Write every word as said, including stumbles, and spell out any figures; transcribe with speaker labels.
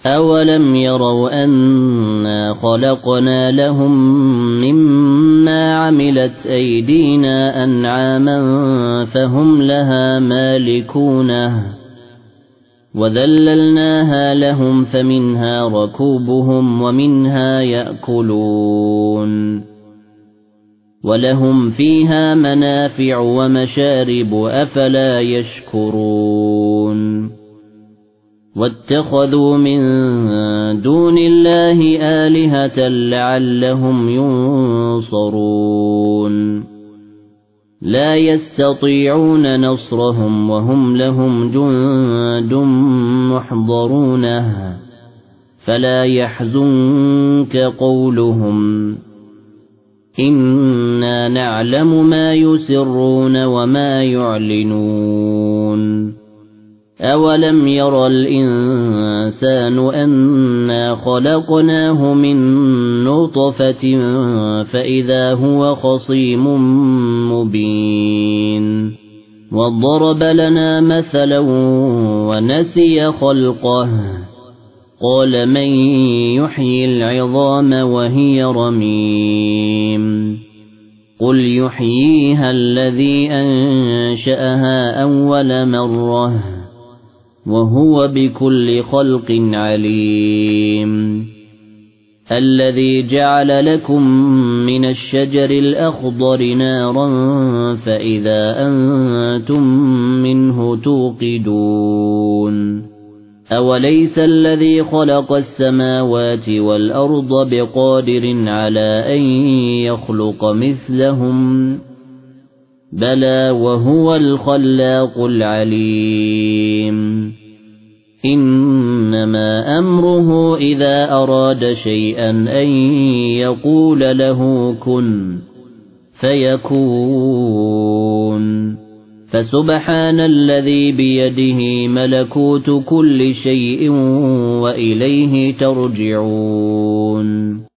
Speaker 1: أَوَلَمْ يَرَوْا أَنَّا خَلَقْنَا لَهُم مِّمَّا عَمِلَتْ أَيْدِينَا أَنْعَامًا فَهُمْ لَهَا مَالِكُونَ وَذَلَّلْنَاهَا لَهُمْ فَمِنْهَا رَكُوبُهُمْ وَمِنْهَا يَأْكُلُونَ وَلَهُمْ فِيهَا مَنَافِعُ وَمَشَارِبُ أَفَلَا يَشْكُرُونَ وَاتَّخَذُوا مِن دُونِ اللَّهِ آلِهَةً لَّعَلَّهُمْ يُنصَرُونَ لَا يَسْتَطِيعُونَ نَصْرَهُمْ وَهُمْ لَهُمْ جُندٌ مُّحْضَرُونَ فَلَا يَحْزُنكَ قَوْلُهُمْ إِنَّا نَعْلَمُ مَا يُسِرُّونَ وَمَا يُعْلِنُونَ أَوَلَمْ يَرَ الْإِنسَانُ أَنَّا خَلَقْنَاهُ مِن نُّطْفَةٍ فَإِذَا هُوَ خَصِيمٌ مُّبِينٌ وَضَرَبَ لَنَا مَثَلًا وَنَسِيَ خَلْقَهُ قَالَ مَن يُحْيِي الْعِظَامَ وَهِيَ رَمِيمٌ قُلْ يُحْيِيهَا الَّذِي أَنشَأَهَا أَوَّلَ مَرَّةٍ وَهُوَ بِكُلِّ خَلْقٍ عَلِيمٌ الَّذِي جَعَلَ لَكُم مِّنَ الشَّجَرِ الْأَخْضَرِ نَارًا فَإِذَا أَنتُم مِّنْهُ تُوقِدُونَ أَوَلَيْسَ الَّذِي خَلَقَ السَّمَاوَاتِ وَالْأَرْضَ بِقَادِرٍ عَلَى أَن يَخْلُقَ مِثْلَهُم بَلَى وَهُوَ الْخَلَّاقُ الْعَلِيمُ إِنَّمَا أَمْرُهُ إِذَا أَرَادَ شَيْئًا أَن يَقُولَ لَهُ كُن فَيَكُونُ فَسُبْحَانَ الَّذِي بِيَدِهِ مَلَكُوتُ كُلِّ شَيْءٍ وَإِلَيْهِ تَرْجِعُونَ